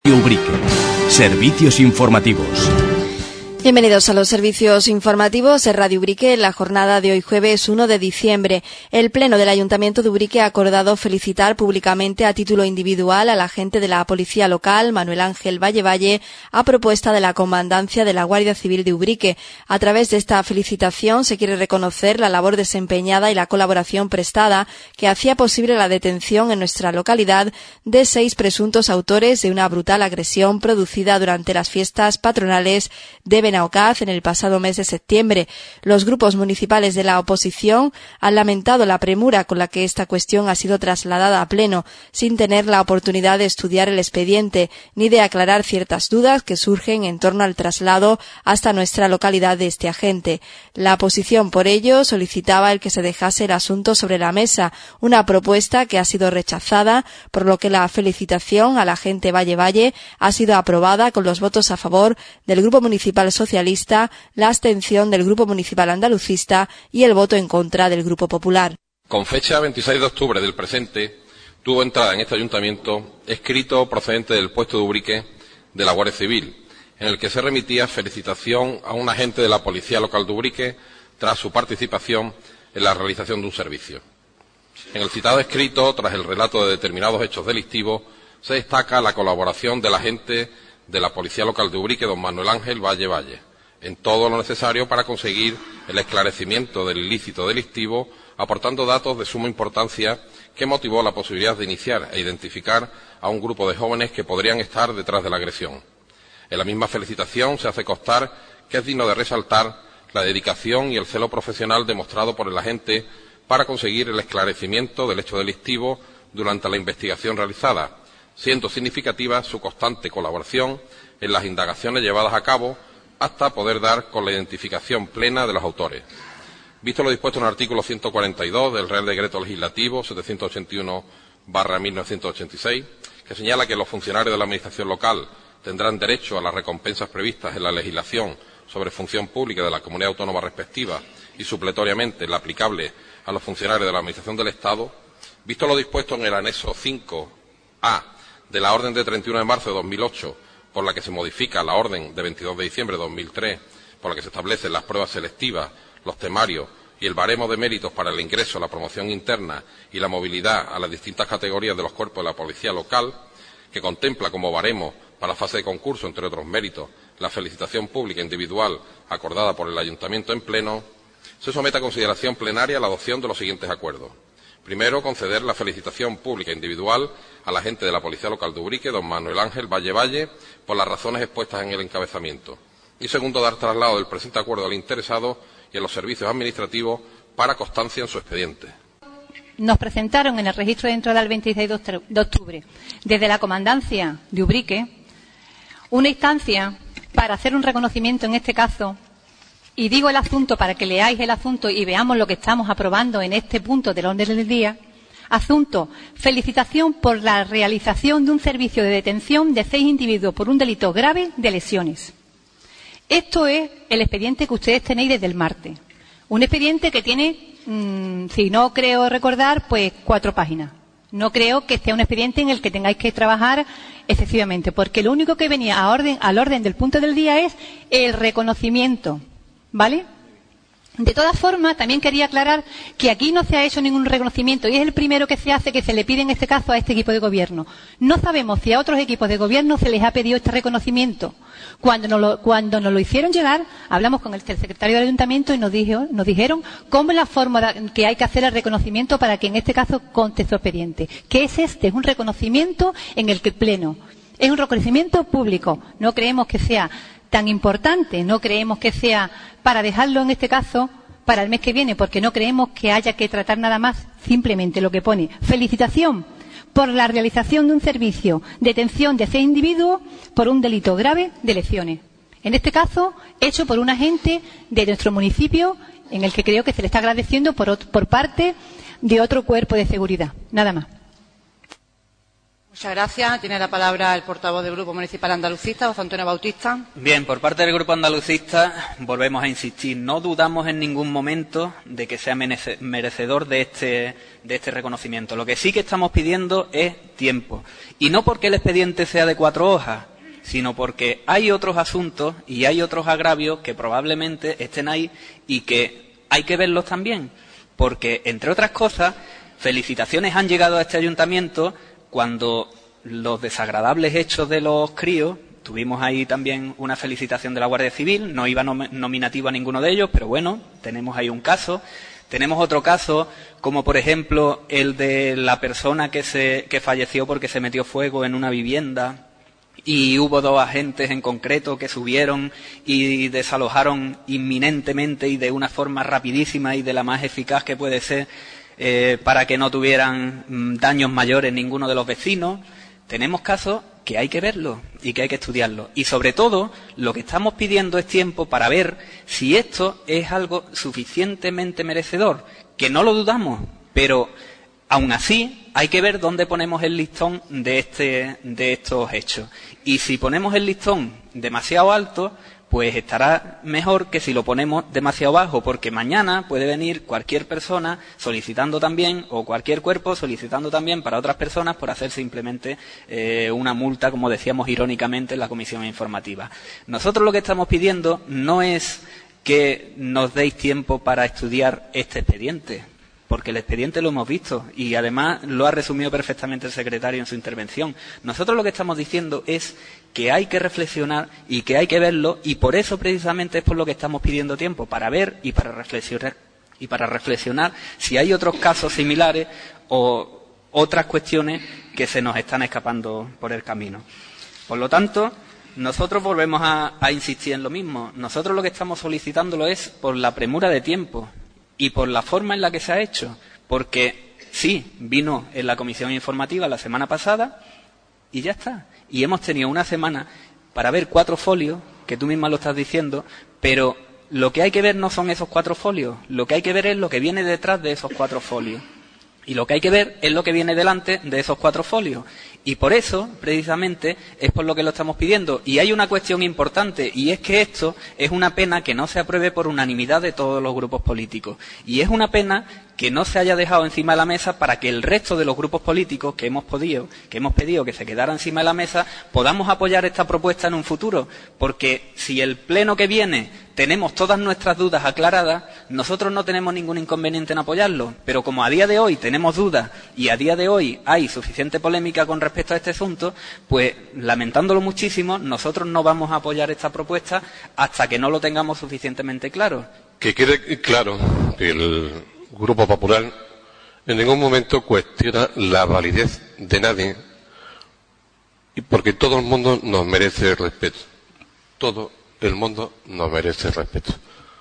Ubrique. Servicios informativos. Bienvenidos a los servicios informativos de Radio Ubrique en la jornada de hoy jueves 1 de diciembre. El Pleno del Ayuntamiento de Ubrique ha acordado felicitar públicamente a título individual al agente de la Policía Local, Manuel Ángel Valle, a propuesta de la Comandancia de la Guardia Civil de Ubrique. A través de esta felicitación se quiere reconocer la labor desempeñada y la colaboración prestada que hacía posible la detención en nuestra localidad de 6 presuntos autores de una brutal agresión producida durante las fiestas patronales de Benaocaz en el pasado mes de septiembre. Los grupos municipales de la oposición han lamentado la premura con la que esta cuestión ha sido trasladada a pleno, sin tener la oportunidad de estudiar el expediente ni de aclarar ciertas dudas que surgen en torno al traslado hasta nuestra localidad de este agente. La oposición, por ello, solicitaba el que se dejase el asunto sobre la mesa, una propuesta que ha sido rechazada, por lo que la felicitación al agente Valle ha sido aprobada con los votos a favor del Grupo Municipal Socialista, la abstención del Grupo Municipal Andalucista y el voto en contra del Grupo Popular. Con fecha 26 de octubre del presente, tuvo entrada en este ayuntamiento escrito procedente del puesto de Ubrique de la Guardia Civil, en el que se remitía felicitación a un agente de la Policía Local de Ubrique tras su participación en la realización de un servicio. En el citado escrito, tras el relato de determinados hechos delictivos, se destaca la colaboración del agente de la Policía Local de Ubrique, don Manuel Ángel Valle, en todo lo necesario para conseguir el esclarecimiento del ilícito delictivo, aportando datos de suma importancia que motivó la posibilidad de iniciar e identificar a un grupo de jóvenes que podrían estar detrás de la agresión. En la misma felicitación se hace constar que es digno de resaltar la dedicación y el celo profesional demostrado por el agente para conseguir el esclarecimiento del hecho delictivo durante la investigación realizada, siendo significativa su constante colaboración en las indagaciones llevadas a cabo hasta poder dar con la identificación plena de los autores. Visto lo dispuesto en el artículo 142 del Real Decreto Legislativo 781/1986, que señala que los funcionarios de la Administración local tendrán derecho a las recompensas previstas en la legislación sobre función pública de la comunidad autónoma respectiva y supletoriamente la aplicable a los funcionarios de la Administración del Estado, visto lo dispuesto en el anexo 5A de la orden de 31 de marzo de 2008, por la que se modifica la orden de 22 de diciembre de 2003, por la que se establecen las pruebas selectivas, los temarios y el baremo de méritos para el ingreso, la promoción interna y la movilidad a las distintas categorías de los cuerpos de la policía local, que contempla como baremo para la fase de concurso, entre otros méritos, la felicitación pública individual acordada por el Ayuntamiento en pleno, se somete a consideración plenaria la adopción de los siguientes acuerdos. Primero, conceder la felicitación pública individual al agente de la Policía Local de Ubrique, don Manuel Ángel Valle, por las razones expuestas en el encabezamiento. Y segundo, dar traslado del presente acuerdo al interesado y a los servicios administrativos para constancia en su expediente. Nos presentaron en el registro de entrada el 26 de octubre desde la Comandancia de Ubrique una instancia para hacer un reconocimiento en este caso. Y digo el asunto para que leáis el asunto y veamos lo que estamos aprobando en este punto del orden del día. Asunto: felicitación por la realización de un servicio de detención de 6 individuos por un delito grave de lesiones. Esto es el expediente que ustedes tenéis desde el martes. Un expediente que tiene, si no creo recordar, pues 4 páginas. No creo que sea un expediente en el que tengáis que trabajar excesivamente, porque lo único que venía al orden del punto del día es el reconocimiento. ¿Vale? De todas formas, también quería aclarar que aquí no se ha hecho ningún reconocimiento y es el primero que se hace, que se le pide en este caso a este equipo de gobierno. No sabemos si a otros equipos de gobierno se les ha pedido este reconocimiento. Cuando nos lo hicieron llegar, hablamos con el secretario del ayuntamiento y nos dijeron cómo es la forma que hay que hacer el reconocimiento para que en este caso conste su expediente. ¿Qué es este? Es un reconocimiento en el que el Pleno. Es un reconocimiento público. No creemos que sea tan importante, no creemos que sea para dejarlo en este caso para el mes que viene, porque no creemos que haya que tratar nada más, simplemente lo que pone: felicitación por la realización de un servicio de detención de 6 individuos por un delito grave de lesiones. En este caso, hecho por un agente de nuestro municipio, en el que creo que se le está agradeciendo por parte de otro cuerpo de seguridad. Nada más. Muchas gracias. Tiene la palabra el portavoz del Grupo Municipal Andalucista, José Antonio Bautista. Bien, por parte del Grupo Andalucista volvemos a insistir. No dudamos en ningún momento de que sea merecedor de este reconocimiento. Lo que sí que estamos pidiendo es tiempo. Y no porque el expediente sea de 4 hojas, sino porque hay otros asuntos y hay otros agravios que probablemente estén ahí y que hay que verlos también. Porque, entre otras cosas, felicitaciones han llegado a este ayuntamiento cuando los desagradables hechos de los críos, tuvimos ahí también una felicitación de la Guardia Civil, no iba nominativo a ninguno de ellos, pero bueno, tenemos ahí un caso. Tenemos otro caso, como por ejemplo el de la persona que falleció porque se metió fuego en una vivienda y hubo 2 agentes en concreto que subieron y desalojaron inminentemente y de una forma rapidísima y de la más eficaz que puede ser, para que no tuvieran daños mayores ninguno de los vecinos. Tenemos casos que hay que verlos y que hay que estudiarlos. Y sobre todo, lo que estamos pidiendo es tiempo para ver si esto es algo suficientemente merecedor, que no lo dudamos, pero aún así hay que ver dónde ponemos el listón de estos hechos. Y si ponemos el listón demasiado alto, pues estará mejor que si lo ponemos demasiado bajo, porque mañana puede venir cualquier persona solicitando también, o cualquier cuerpo solicitando también para otras personas por hacer simplemente una multa, como decíamos irónicamente en la comisión informativa. Nosotros lo que estamos pidiendo no es que nos deis tiempo para estudiar este expediente, porque el expediente lo hemos visto y además lo ha resumido perfectamente el secretario en su intervención. Nosotros lo que estamos diciendo es que hay que reflexionar y que hay que verlo, y por eso precisamente es por lo que estamos pidiendo tiempo, para ver y para reflexionar si hay otros casos similares o otras cuestiones que se nos están escapando por el camino. Por lo tanto, nosotros volvemos a insistir en lo mismo. Nosotros lo que estamos solicitándolo es por la premura de tiempo y por la forma en la que se ha hecho, porque sí, vino en la comisión informativa la semana pasada y ya está. Y hemos tenido una semana para ver 4 folios, que tú misma lo estás diciendo, pero lo que hay que ver no son esos 4 folios, lo que hay que ver es lo que viene detrás de esos 4 folios. Y lo que hay que ver es lo que viene delante de esos 4 folios. Y por eso, precisamente, es por lo que lo estamos pidiendo. Y hay una cuestión importante, y es que esto es una pena que no se apruebe por unanimidad de todos los grupos políticos. Y es una pena que no se haya dejado encima de la mesa para que el resto de los grupos políticos que hemos pedido que se quedara encima de la mesa, podamos apoyar esta propuesta en un futuro. Porque si el pleno que viene tenemos todas nuestras dudas aclaradas, nosotros no tenemos ningún inconveniente en apoyarlo. Pero como a día de hoy tenemos dudas y a día de hoy hay suficiente polémica con respecto a este asunto, pues lamentándolo muchísimo, nosotros no vamos a apoyar esta propuesta hasta que no lo tengamos suficientemente claro. Que quede claro que el Grupo Popular en ningún momento cuestiona la validez de nadie, y porque todo el mundo nos merece respeto. Todo el mundo nos merece respeto.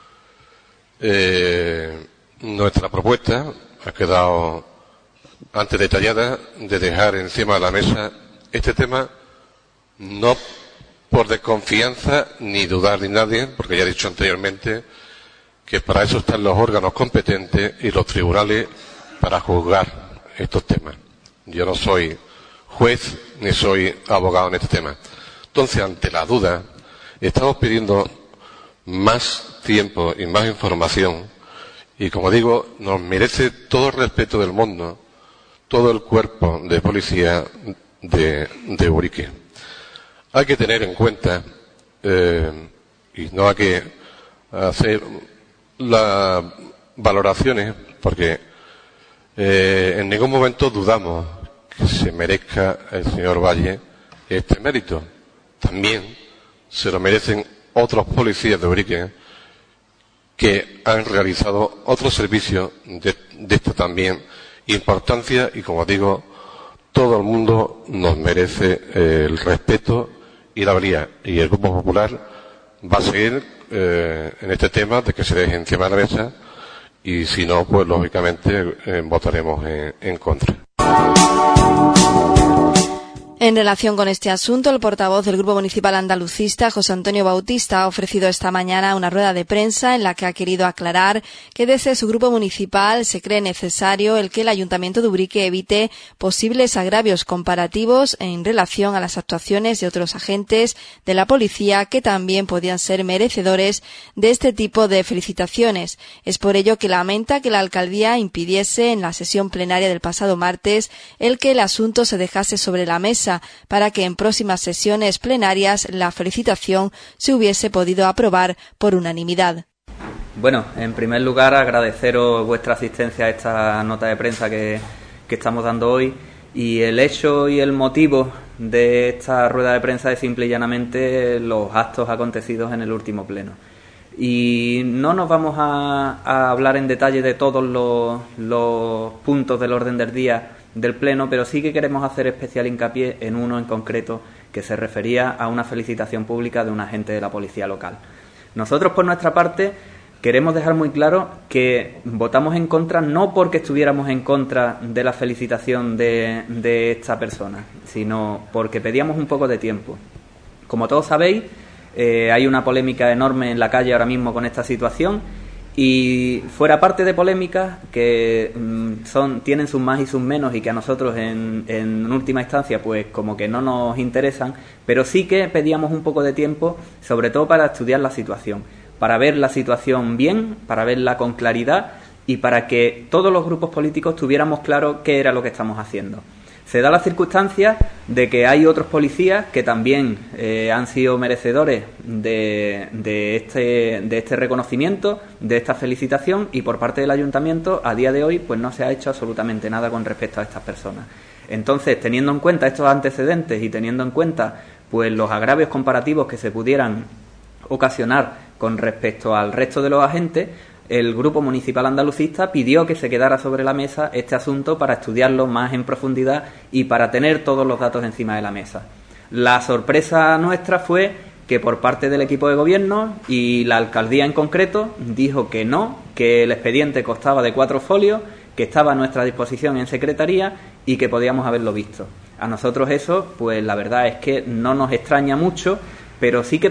Nuestra propuesta ha quedado antes detallada de dejar encima de la mesa este tema, no por desconfianza ni dudar de nadie, porque ya he dicho anteriormente que para eso están los órganos competentes y los tribunales para juzgar estos temas. Yo no soy juez ni soy abogado en este tema. Entonces, ante la duda, estamos pidiendo más tiempo y más información, y como digo, nos merece todo el respeto del mundo todo el cuerpo de policía de Ubrique. Hay que tener en cuenta, y no hay que hacer las valoraciones, porque en ningún momento dudamos que se merezca el señor Valle este mérito. También se lo merecen otros policías de Ubrique que han realizado otros servicios de esta también importancia, y como digo, todo el mundo nos merece el respeto y la valía, y el Grupo Popular va a seguir en este tema de que se deje encima de la mesa, y si no, pues lógicamente votaremos en contra. En relación con este asunto, el portavoz del Grupo Municipal Andalucista, José Antonio Bautista, ha ofrecido esta mañana una rueda de prensa en la que ha querido aclarar que desde su grupo municipal se cree necesario el que el Ayuntamiento de Ubrique evite posibles agravios comparativos en relación a las actuaciones de otros agentes de la policía que también podían ser merecedores de este tipo de felicitaciones. Es por ello que lamenta que la alcaldía impidiese en la sesión plenaria del pasado martes el que el asunto se dejase sobre la mesa, para que en próximas sesiones plenarias la felicitación se hubiese podido aprobar por unanimidad. Bueno, en primer lugar agradeceros vuestra asistencia a esta nota de prensa que estamos dando hoy, y el hecho y el motivo de esta rueda de prensa es simple y llanamente los actos acontecidos en el último pleno. Y no nos vamos a hablar en detalle de todos los puntos del orden del día del Pleno, pero sí que queremos hacer especial hincapié en uno en concreto que se refería a una felicitación pública de un agente de la policía local. Nosotros, por nuestra parte, queremos dejar muy claro que votamos en contra no porque estuviéramos en contra de la felicitación de esta persona, sino porque pedíamos un poco de tiempo. Como todos sabéis, hay una polémica enorme en la calle ahora mismo con esta situación. Y fuera parte de polémicas que tienen sus más y sus menos y que a nosotros en última instancia pues como que no nos interesan, pero sí que pedíamos un poco de tiempo, sobre todo para estudiar la situación, para ver la situación bien, para verla con claridad y para que todos los grupos políticos tuviéramos claro qué era lo que estamos haciendo. Se da la circunstancia de que hay otros policías que también han sido merecedores de este reconocimiento, de esta felicitación, y por parte del Ayuntamiento a día de hoy pues no se ha hecho absolutamente nada con respecto a estas personas. Entonces, teniendo en cuenta estos antecedentes y teniendo en cuenta pues los agravios comparativos que se pudieran ocasionar con respecto al resto de los agentes, el Grupo Municipal Andalucista pidió que se quedara sobre la mesa este asunto para estudiarlo más en profundidad y para tener todos los datos encima de la mesa. La sorpresa nuestra fue que por parte del equipo de gobierno y la alcaldía en concreto dijo que no, que el expediente constaba de 4 folios, que estaba a nuestra disposición en secretaría y que podíamos haberlo visto. A nosotros eso, pues la verdad es que no nos extraña mucho, pero sí que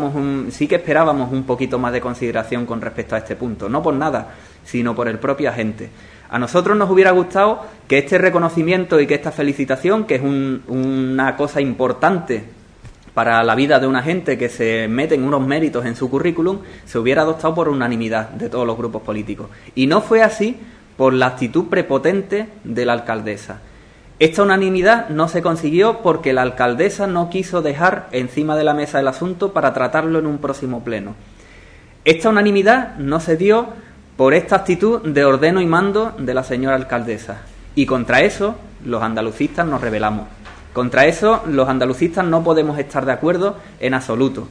esperábamos un poquito más de consideración con respecto a este punto, no por nada, sino por el propio agente. A nosotros nos hubiera gustado que este reconocimiento y que esta felicitación, que es una cosa importante para la vida de un agente que se meten unos méritos en su currículum, se hubiera adoptado por unanimidad de todos los grupos políticos. Y no fue así por la actitud prepotente de la alcaldesa. Esta unanimidad no se consiguió porque la alcaldesa no quiso dejar encima de la mesa el asunto para tratarlo en un próximo pleno. Esta unanimidad no se dio por esta actitud de ordeno y mando de la señora alcaldesa. Y contra eso los andalucistas nos rebelamos. Contra eso los andalucistas no podemos estar de acuerdo en absoluto.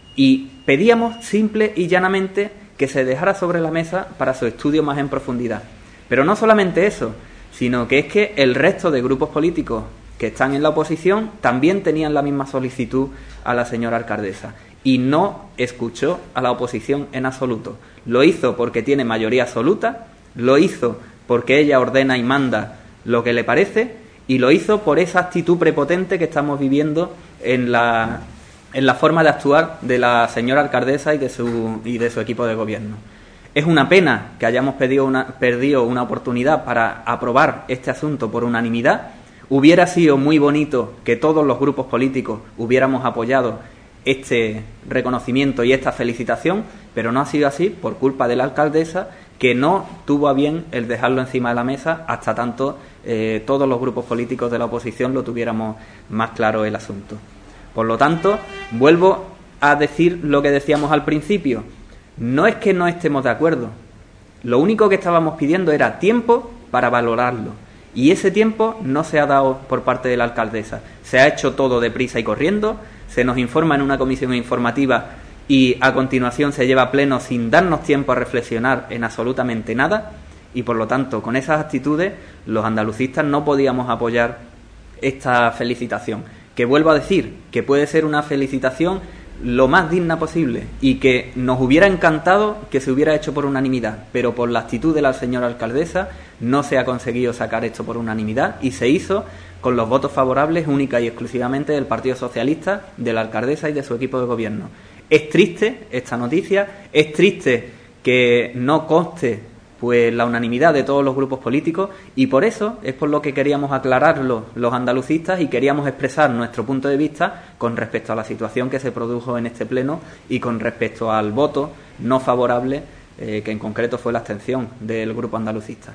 Y pedíamos simple y llanamente que se dejara sobre la mesa para su estudio más en profundidad. Pero no solamente eso, sino que es que el resto de grupos políticos que están en la oposición también tenían la misma solicitud a la señora alcaldesa y no escuchó a la oposición en absoluto. Lo hizo porque tiene mayoría absoluta, lo hizo porque ella ordena y manda lo que le parece y lo hizo por esa actitud prepotente que estamos viviendo en la forma de actuar de la señora alcaldesa y de su equipo de gobierno. Es una pena que hayamos perdido una oportunidad para aprobar este asunto por unanimidad. Hubiera sido muy bonito que todos los grupos políticos hubiéramos apoyado este reconocimiento y esta felicitación, pero no ha sido así por culpa de la alcaldesa, que no tuvo a bien el dejarlo encima de la mesa hasta tanto todos los grupos políticos de la oposición lo tuviéramos más claro el asunto. Por lo tanto, vuelvo a decir lo que decíamos al principio. No es que no estemos de acuerdo, lo único que estábamos pidiendo era tiempo para valorarlo y ese tiempo no se ha dado por parte de la alcaldesa. Se ha hecho todo deprisa y corriendo, se nos informa en una comisión informativa y a continuación se lleva a pleno sin darnos tiempo a reflexionar en absolutamente nada y por lo tanto con esas actitudes los andalucistas no podíamos apoyar esta felicitación, que vuelvo a decir que puede ser una felicitación lo más digna posible y que nos hubiera encantado que se hubiera hecho por unanimidad, pero por la actitud de la señora alcaldesa no se ha conseguido sacar esto por unanimidad y se hizo con los votos favorables única y exclusivamente del Partido Socialista, de la alcaldesa y de su equipo de gobierno. Es triste esta noticia, es triste que no conste pues la unanimidad de todos los grupos políticos, y por eso es por lo que queríamos aclararlo los andalucistas y queríamos expresar nuestro punto de vista con respecto a la situación que se produjo en este pleno y con respecto al voto no favorable, que en concreto fue la abstención del grupo andalucista.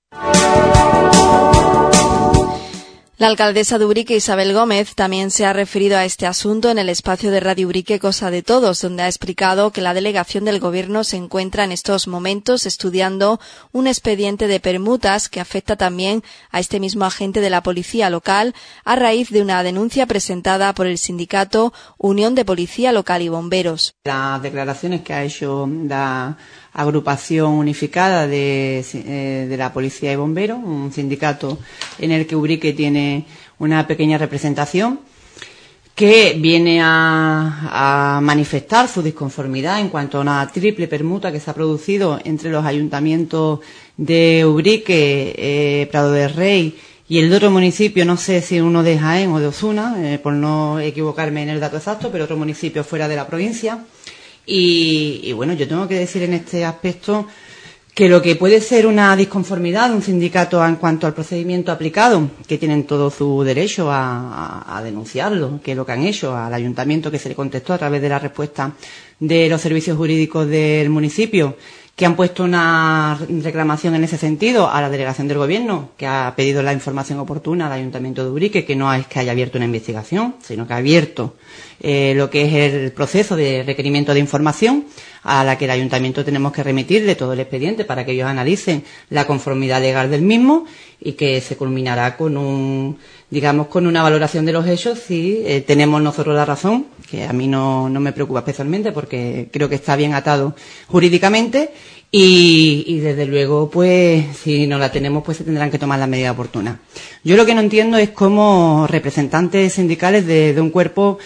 La alcaldesa de Ubrique, Isabel Gómez, también se ha referido a este asunto en el espacio de Radio Ubrique Cosa de Todos, donde ha explicado que la delegación del Gobierno se encuentra en estos momentos estudiando un expediente de permutas que afecta también a este mismo agente de la policía local a raíz de una denuncia presentada por el sindicato Unión de Policía Local y Bomberos. Las declaraciones que ha hecho la agrupación unificada de la policía y bomberos, un sindicato en el que Ubrique tiene una pequeña representación, que viene a manifestar su disconformidad en cuanto a una triple permuta que se ha producido entre los ayuntamientos de Ubrique, Prado de Rey y el de otro municipio, no sé si uno de Jaén o de Osuna, por no equivocarme en el dato exacto, pero otro municipio fuera de la provincia. Y bueno, yo tengo que decir en este aspecto que lo que puede ser una disconformidad de un sindicato en cuanto al procedimiento aplicado, que tienen todo su derecho a denunciarlo, que es lo que han hecho al ayuntamiento, que se le contestó a través de la respuesta de los servicios jurídicos del municipio, que han puesto una reclamación en ese sentido a la delegación del Gobierno, que ha pedido la información oportuna al Ayuntamiento de Ubrique, que no es que haya abierto una investigación, sino que ha abierto lo que es el proceso de requerimiento de información, a la que el Ayuntamiento tenemos que remitirle todo el expediente para que ellos analicen la conformidad legal del mismo y que se culminará con con una valoración de los hechos si tenemos nosotros la razón, que a mí no me preocupa especialmente porque creo que está bien atado jurídicamente y desde luego pues si no la tenemos pues se tendrán que tomar las medidas oportunas. Yo lo que no entiendo es cómo representantes sindicales de un cuerpo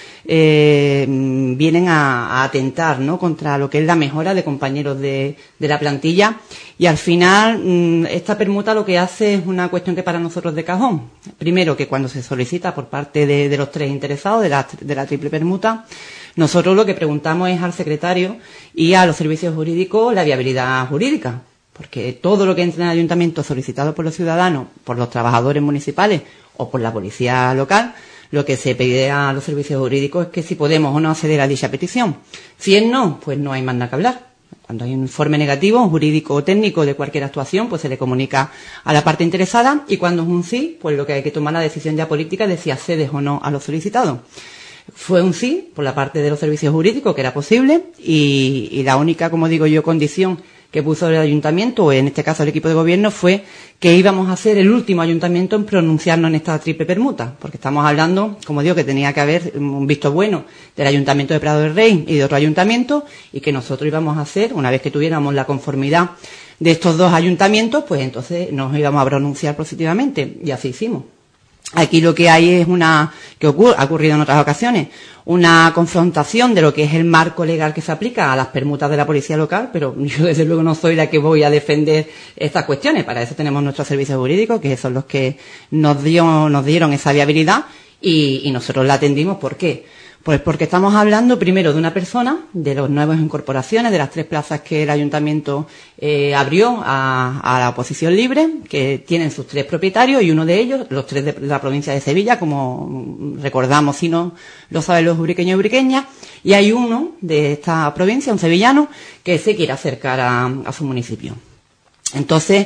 vienen a atentar, ¿no?, contra lo que es la mejora de compañeros de la plantilla, y al final esta permuta lo que hace es una cuestión que para nosotros de cajón. Primero, que cuando se solicita por parte de los tres interesados de la triple permuta, nosotros lo que preguntamos es al secretario y a los servicios jurídicos la viabilidad jurídica, porque todo lo que entra en el ayuntamiento solicitado por los ciudadanos, por los trabajadores municipales o por la policía local, lo que se pide a los servicios jurídicos es que si podemos o no acceder a dicha petición. Si es no, pues no hay más nada que hablar. Cuando hay un informe negativo, jurídico o técnico de cualquier actuación, pues se le comunica a la parte interesada, y cuando es un sí, pues lo que hay que tomar la decisión ya política de si accedes o no a lo solicitado. Fue un sí por la parte de los servicios jurídicos, que era posible, y la única, como digo yo, condición que puso el ayuntamiento, o en este caso el equipo de gobierno, fue que íbamos a ser el último ayuntamiento en pronunciarnos en esta triple permuta, porque estamos hablando, como digo, que tenía que haber un visto bueno del Ayuntamiento de Prado del Rey y de otro ayuntamiento, y que nosotros íbamos a hacer, una vez que tuviéramos la conformidad de estos dos ayuntamientos, pues entonces nos íbamos a pronunciar positivamente, y así hicimos. Aquí lo que hay es que ha ocurrido en otras ocasiones, una confrontación de lo que es el marco legal que se aplica a las permutas de la policía local, pero yo desde luego no soy la que voy a defender estas cuestiones. Para eso tenemos nuestros servicios jurídicos, que son los que nos dieron esa viabilidad, y nosotros la atendimos. ¿Por qué? Pues porque estamos hablando primero de una persona, de las nuevas incorporaciones, de las 3 plazas que el ayuntamiento abrió a la oposición libre, que tienen sus 3 propietarios, y uno de ellos, los 3 de la provincia de Sevilla, como recordamos si no lo saben los ubriqueños y ubriqueñas, y hay uno de esta provincia, un sevillano, que se quiere acercar a su municipio. Entonces,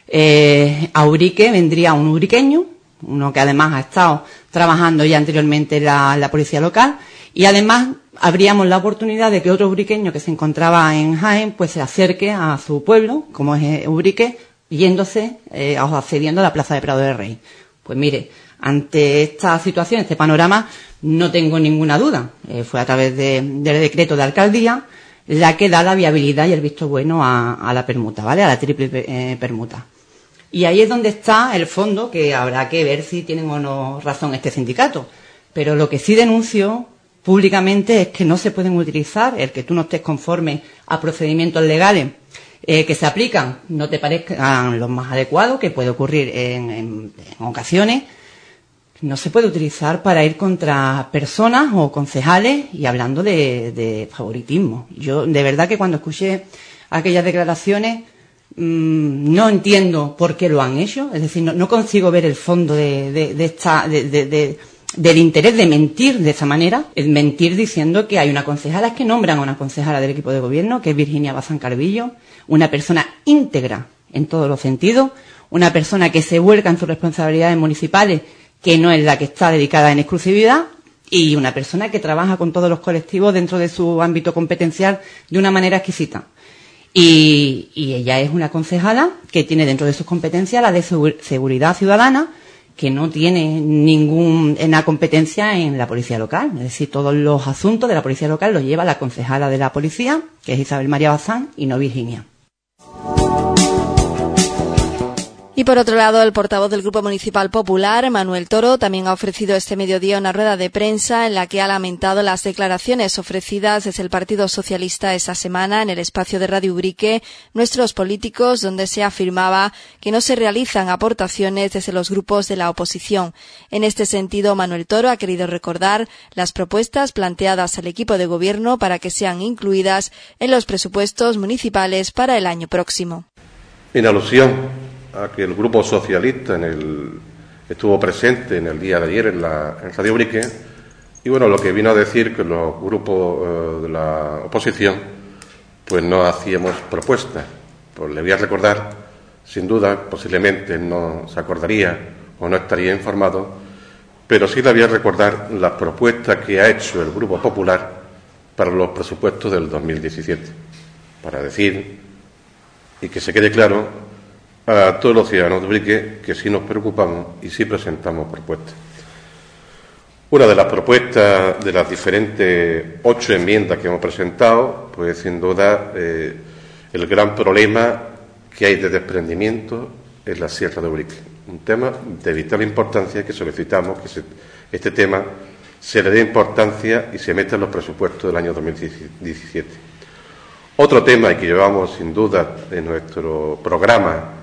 a Ubrique vendría un ubriqueño, uno que además ha estado trabajando ya anteriormente en la policía local, y además habríamos la oportunidad de que otro ubriqueño que se encontraba en Jaén pues se acerque a su pueblo, como es Ubrique, yéndose o accediendo a la plaza de Prado del Rey. Pues mire, ante esta situación, este panorama, no tengo ninguna duda. Fue a través del decreto de alcaldía la que da la viabilidad y el visto bueno a la permuta, ¿vale? A la triple permuta. Y ahí es donde está el fondo, que habrá que ver si tienen o no razón este sindicato. Pero lo que sí denuncio públicamente es que no se pueden utilizar, el que tú no estés conforme a procedimientos legales que se aplican, no te parezcan los más adecuados, que puede ocurrir en ocasiones, no se puede utilizar para ir contra personas o concejales y hablando de favoritismo. Yo, de verdad que cuando escuché aquellas declaraciones, no entiendo por qué lo han hecho, es decir, no consigo ver el fondo del interés de mentir de esa manera, el mentir diciendo que hay una concejala, es que nombran a una concejala del equipo de gobierno, que es Virginia Bazán Carvillo, una persona íntegra en todos los sentidos, una persona que se vuelca en sus responsabilidades municipales, que no es la que está dedicada en exclusividad, y una persona que trabaja con todos los colectivos dentro de su ámbito competencial de una manera exquisita. Y ella es una concejala que tiene dentro de sus competencias la de seguridad ciudadana, que no tiene ninguna competencia en la policía local. Es decir, todos los asuntos de la policía local los lleva la concejala de la policía, que es Isabel María Bazán, y no Virginia. Y por otro lado, el portavoz del Grupo Municipal Popular, Manuel Toro, también ha ofrecido este mediodía una rueda de prensa en la que ha lamentado las declaraciones ofrecidas desde el Partido Socialista esta semana en el espacio de Radio Ubrique, Nuestros Políticos, donde se afirmaba que no se realizan aportaciones desde los grupos de la oposición. En este sentido, Manuel Toro ha querido recordar las propuestas planteadas al equipo de gobierno para que sean incluidas en los presupuestos municipales para el año próximo. En alusión a que el Grupo Socialista estuvo presente en el día de ayer en Radio Ubrique, y bueno, lo que vino a decir que los grupos de la oposición pues no hacíamos propuestas. Pues le voy a recordar, sin duda, posiblemente no se acordaría o no estaría informado, pero sí le voy a recordar las propuestas que ha hecho el Grupo Popular para los presupuestos del 2017, para decir y que se quede claro a todos los ciudadanos de Ubrique que sí nos preocupamos y sí presentamos propuestas. Una de las propuestas de las diferentes 8 enmiendas que hemos presentado, pues sin duda el gran problema que hay de desprendimiento en la Sierra de Ubrique. Un tema de vital importancia que solicitamos que este tema se le dé importancia y se meta en los presupuestos del año 2017. Otro tema que llevamos sin duda en nuestro programa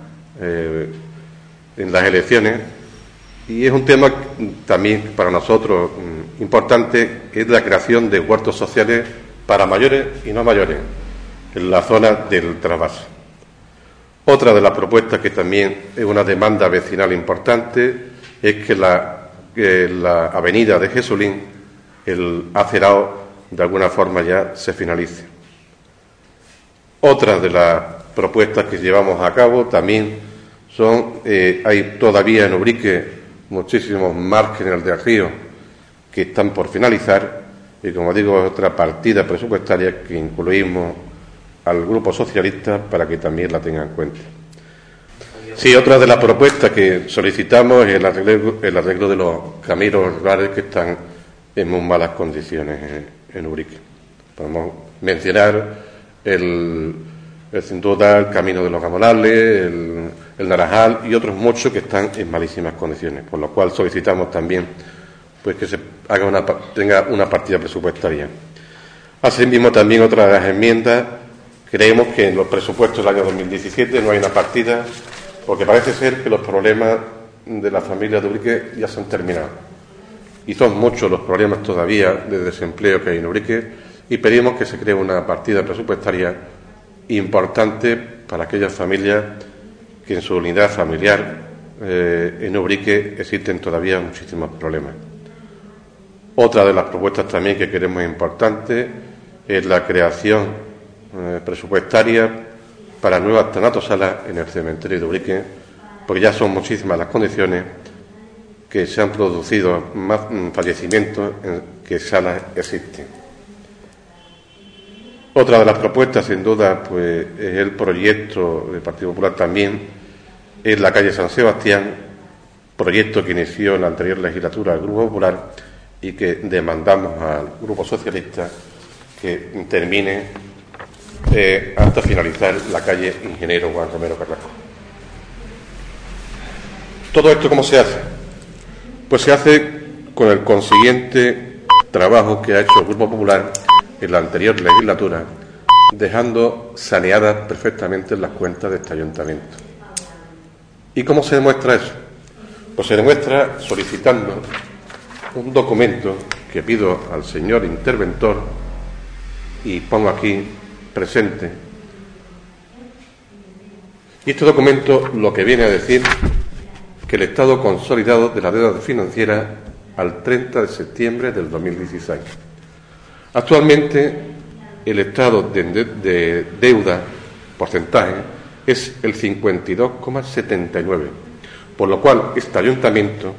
en las elecciones, y es un tema también para nosotros importante, es la creación de huertos sociales para mayores y no mayores en la zona del trasvase. Otra de las propuestas que también es una demanda vecinal importante es que la avenida de Jesulín, el acerado, de alguna forma ya se finalice. Otra de las propuestas que llevamos a cabo también hay todavía en Ubrique muchísimos márgenes del río que están por finalizar, y como digo, es otra partida presupuestaria que incluimos al Grupo Socialista para que también la tengan en cuenta. Sí, otra de las propuestas que solicitamos es el arreglo de los caminos rurales que están en muy malas condiciones en Ubrique. Podemos mencionar sin duda el camino de los Gamorales, el Naranjal y otros muchos que están en malísimas condiciones, por lo cual solicitamos también pues que se haga tenga una partida presupuestaria. Asimismo, también otra de las enmiendas, creemos que en los presupuestos del año 2017 no hay una partida, porque parece ser que los problemas de las familias de Ubrique ya se han terminado. Y son muchos los problemas todavía de desempleo que hay en Ubrique, y pedimos que se cree una partida presupuestaria importante para aquellas familias que en su unidad familiar en Ubrique existen todavía muchísimos problemas. Otra de las propuestas también que queremos importante es la creación presupuestaria para nuevas tanatosalas en el cementerio de Ubrique, porque ya son muchísimas las condiciones que se han producido más fallecimientos en que salas existen. Otra de las propuestas, sin duda, pues es el proyecto del Partido Popular también, es la calle San Sebastián, proyecto que inició en la anterior legislatura el Grupo Popular y que demandamos al Grupo Socialista que termine hasta finalizar la calle Ingeniero Juan Romero Carrasco. ¿Todo esto cómo se hace? Pues se hace con el consiguiente trabajo que ha hecho el Grupo Popular en la anterior legislatura, dejando saneadas perfectamente las cuentas de este ayuntamiento. ¿Y cómo se demuestra eso? Pues se demuestra solicitando un documento que pido al señor interventor y pongo aquí presente. Y este documento lo que viene a decir que el estado consolidado de la deuda financiera al 30 de septiembre del 2016. Actualmente el estado de deuda porcentaje es el 52,79, por lo cual este ayuntamiento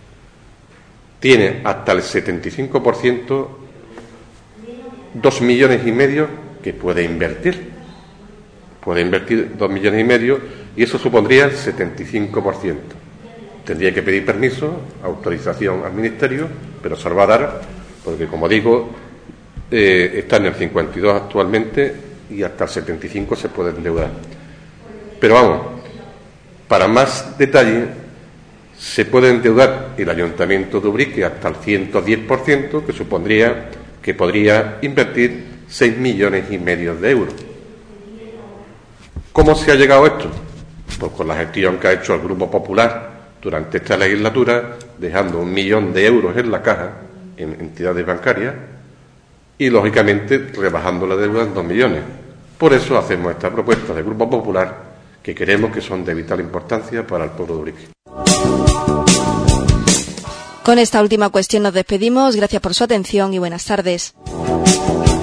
tiene hasta el 75%, 2,5 millones que puede invertir. Puede invertir 2,5 millones y eso supondría el 75%. Tendría que pedir permiso, autorización al Ministerio, pero se va a dar, porque como digo, está en el 52 actualmente y hasta el 75 se puede endeudar. Pero vamos, para más detalle, se puede endeudar el Ayuntamiento de Ubrique hasta el 110%, que supondría que podría invertir 6,5 millones de euros. ¿Cómo se ha llegado a esto? Pues con la gestión que ha hecho el Grupo Popular durante esta legislatura, dejando 1 millón de euros en la caja, en entidades bancarias, y lógicamente rebajando la deuda en 2 millones. Por eso hacemos esta propuesta del Grupo Popular, que queremos que son de vital importancia para el pueblo de Ubrique. Con esta última cuestión nos despedimos. Gracias por su atención y buenas tardes.